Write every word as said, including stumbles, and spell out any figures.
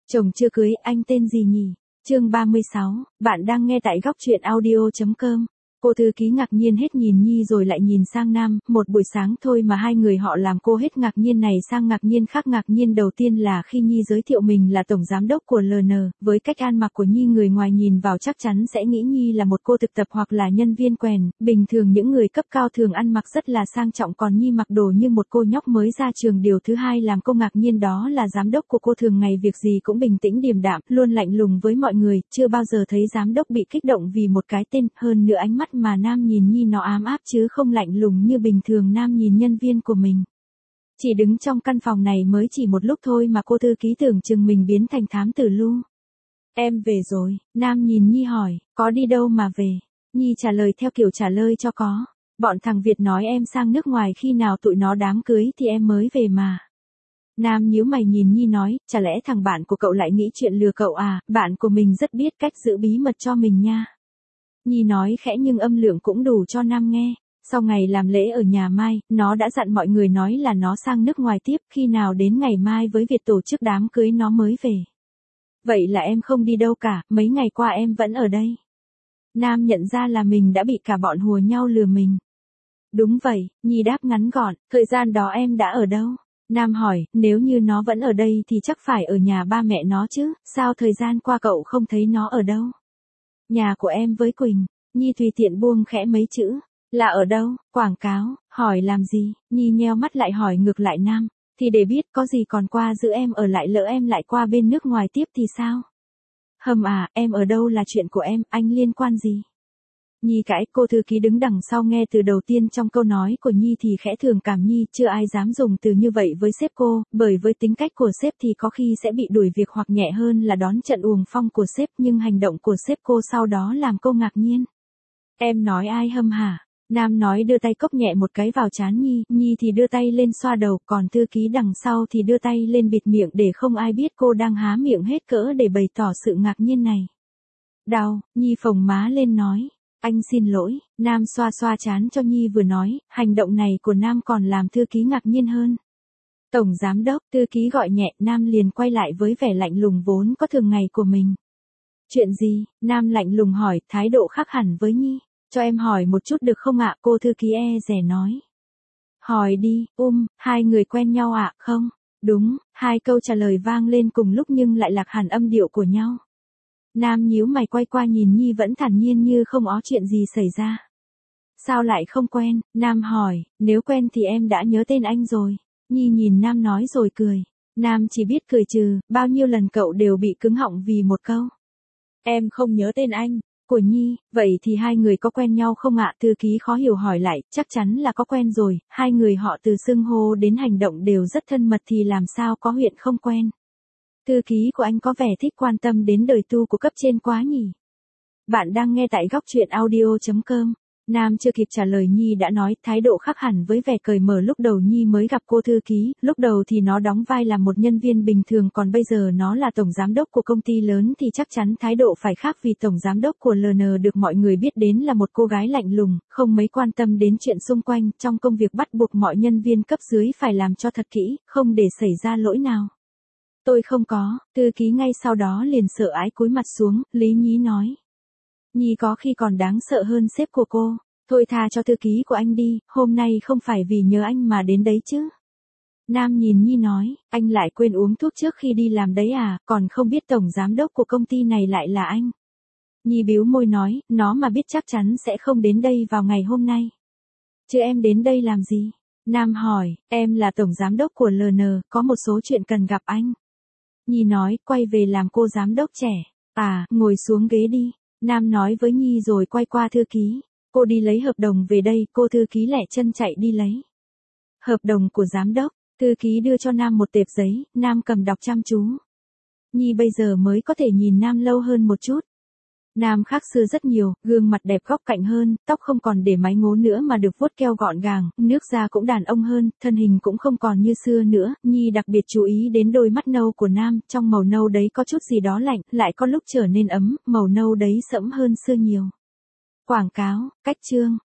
Chồng chưa cưới, anh tên gì nhỉ? Chương ba mươi sáu, bạn đang nghe tại góc truyện audio chấm com. Cô thư ký ngạc nhiên hết nhìn Nhi rồi lại nhìn sang Nam, một buổi sáng thôi mà hai người họ làm cô hết ngạc nhiên này sang ngạc nhiên khác. Ngạc nhiên đầu tiên là khi Nhi giới thiệu mình là tổng giám đốc của lờ en, với cách ăn mặc của Nhi người ngoài nhìn vào chắc chắn sẽ nghĩ Nhi là một cô thực tập hoặc là nhân viên quèn, bình thường những người cấp cao thường ăn mặc rất là sang trọng còn Nhi mặc đồ như một cô nhóc mới ra trường. Điều thứ hai làm cô ngạc nhiên đó là giám đốc của cô thường ngày việc gì cũng bình tĩnh điềm đạm, luôn lạnh lùng với mọi người, chưa bao giờ thấy giám đốc bị kích động vì một cái tên, hơn nữa ánh mắt mà Nam nhìn Nhi nó ám áp chứ không lạnh lùng như bình thường Nam nhìn nhân viên của mình. Chỉ đứng trong căn phòng này mới chỉ một lúc thôi mà cô thư ký tưởng chừng mình biến thành thám tử Lu. Em về rồi, Nam nhìn Nhi hỏi, có đi đâu mà về? Nhi trả lời theo kiểu trả lời cho có. Bọn thằng Việt nói em sang nước ngoài khi nào tụi nó đám cưới thì em mới về mà. Nam nhíu mày nhìn Nhi nói, chả lẽ thằng bạn của cậu lại nghĩ chuyện lừa cậu à, bạn của mình rất biết cách giữ bí mật cho mình nha. Nhi nói khẽ nhưng âm lượng cũng đủ cho Nam nghe. Sau ngày làm lễ ở nhà Mai, nó đã dặn mọi người nói là nó sang nước ngoài tiếp, khi nào đến ngày mai với việc tổ chức đám cưới nó mới về. Vậy là em không đi đâu cả, mấy ngày qua em vẫn ở đây. Nam nhận ra là mình đã bị cả bọn hùa nhau lừa mình. Đúng vậy, Nhi đáp ngắn gọn, thời gian đó em đã ở đâu? Nam hỏi, nếu như nó vẫn ở đây thì chắc phải ở nhà ba mẹ nó chứ, sao thời gian qua cậu không thấy nó ở đâu? Nhà của em với Quỳnh. Nhi tùy tiện buông khẽ mấy chữ. Là ở đâu? Quảng cáo. Hỏi làm gì? Nhi nheo mắt lại hỏi ngược lại Nam. Thì để biết có gì còn qua giữ em ở lại lỡ em lại qua bên nước ngoài tiếp thì sao? Hầm à, em ở đâu là chuyện của em, anh liên quan gì? Nhi cãi, cô thư ký đứng đằng sau nghe từ đầu tiên trong câu nói của Nhi thì khẽ thường cảm Nhi, chưa ai dám dùng từ như vậy với sếp cô, bởi với tính cách của sếp thì có khi sẽ bị đuổi việc hoặc nhẹ hơn là đón trận uồng phong của sếp, nhưng hành động của sếp cô sau đó làm cô ngạc nhiên. Em nói ai hâm hả? Nam nói đưa tay cốc nhẹ một cái vào trán Nhi, Nhi thì đưa tay lên xoa đầu, còn thư ký đằng sau thì đưa tay lên bịt miệng để không ai biết cô đang há miệng hết cỡ để bày tỏ sự ngạc nhiên này. Đau, Nhi phồng má lên nói. Anh xin lỗi, Nam xoa xoa trán cho Nhi vừa nói, hành động này của Nam còn làm thư ký ngạc nhiên hơn. Tổng giám đốc, thư ký gọi nhẹ, Nam liền quay lại với vẻ lạnh lùng vốn có thường ngày của mình. Chuyện gì? Nam lạnh lùng hỏi, thái độ khác hẳn với Nhi. Cho em hỏi một chút được không ạ? Cô thư ký e dè nói. Hỏi đi, um, hai người quen nhau ạ, không? Đúng, hai câu trả lời vang lên cùng lúc nhưng lại lạc hẳn âm điệu của nhau. Nam nhíu mày quay qua nhìn Nhi vẫn thản nhiên như không có chuyện gì xảy ra. Sao lại không quen? Nam hỏi, nếu quen thì em đã nhớ tên anh rồi. Nhi nhìn Nam nói rồi cười. Nam chỉ biết cười trừ, bao nhiêu lần cậu đều bị cứng họng vì một câu. Em không nhớ tên anh. Của Nhi, vậy thì hai người có quen nhau không ạ? Thư ký khó hiểu hỏi lại, chắc chắn là có quen rồi, hai người họ từ xưng hô đến hành động đều rất thân mật thì làm sao có huyện không quen. Thư ký của anh có vẻ thích quan tâm đến đời tu của cấp trên quá nhỉ? Bạn đang nghe tại góc truyện audio chấm com. Nam chưa kịp trả lời Nhi đã nói, thái độ khác hẳn với vẻ cởi mở lúc đầu Nhi mới gặp cô thư ký, lúc đầu thì nó đóng vai là một nhân viên bình thường còn bây giờ nó là tổng giám đốc của công ty lớn thì chắc chắn thái độ phải khác vì tổng giám đốc của lờ en được mọi người biết đến là một cô gái lạnh lùng, không mấy quan tâm đến chuyện xung quanh, trong công việc bắt buộc mọi nhân viên cấp dưới phải làm cho thật kỹ, không để xảy ra lỗi nào. Tôi không có, thư ký ngay sau đó liền sợ ái cúi mặt xuống, lý nhí nói. Nhi có khi còn đáng sợ hơn sếp của cô, thôi tha cho thư ký của anh đi, hôm nay không phải vì nhớ anh mà đến đấy chứ. Nam nhìn Nhi nói, anh lại quên uống thuốc trước khi đi làm đấy à, còn không biết tổng giám đốc của công ty này lại là anh. Nhi bĩu môi nói, nó mà biết chắc chắn sẽ không đến đây vào ngày hôm nay. Chứ em đến đây làm gì? Nam hỏi, em là tổng giám đốc của lờ en, có một số chuyện cần gặp anh. Nhi nói, quay về làm cô giám đốc trẻ. À, ngồi xuống ghế đi. Nam nói với Nhi rồi quay qua thư ký. Cô đi lấy hợp đồng về đây, cô thư ký lẹ chân chạy đi lấy. Hợp đồng của giám đốc, thư ký đưa cho Nam một tệp giấy, Nam cầm đọc chăm chú. Nhi bây giờ mới có thể nhìn Nam lâu hơn một chút. Nam khác xưa rất nhiều, gương mặt đẹp góc cạnh hơn, tóc không còn để mái ngố nữa mà được vuốt keo gọn gàng, nước da cũng đàn ông hơn, thân hình cũng không còn như xưa nữa. Nhi đặc biệt chú ý đến đôi mắt nâu của Nam, trong màu nâu đấy có chút gì đó lạnh, lại có lúc trở nên ấm, màu nâu đấy sẫm hơn xưa nhiều. Quảng cáo, cách chương,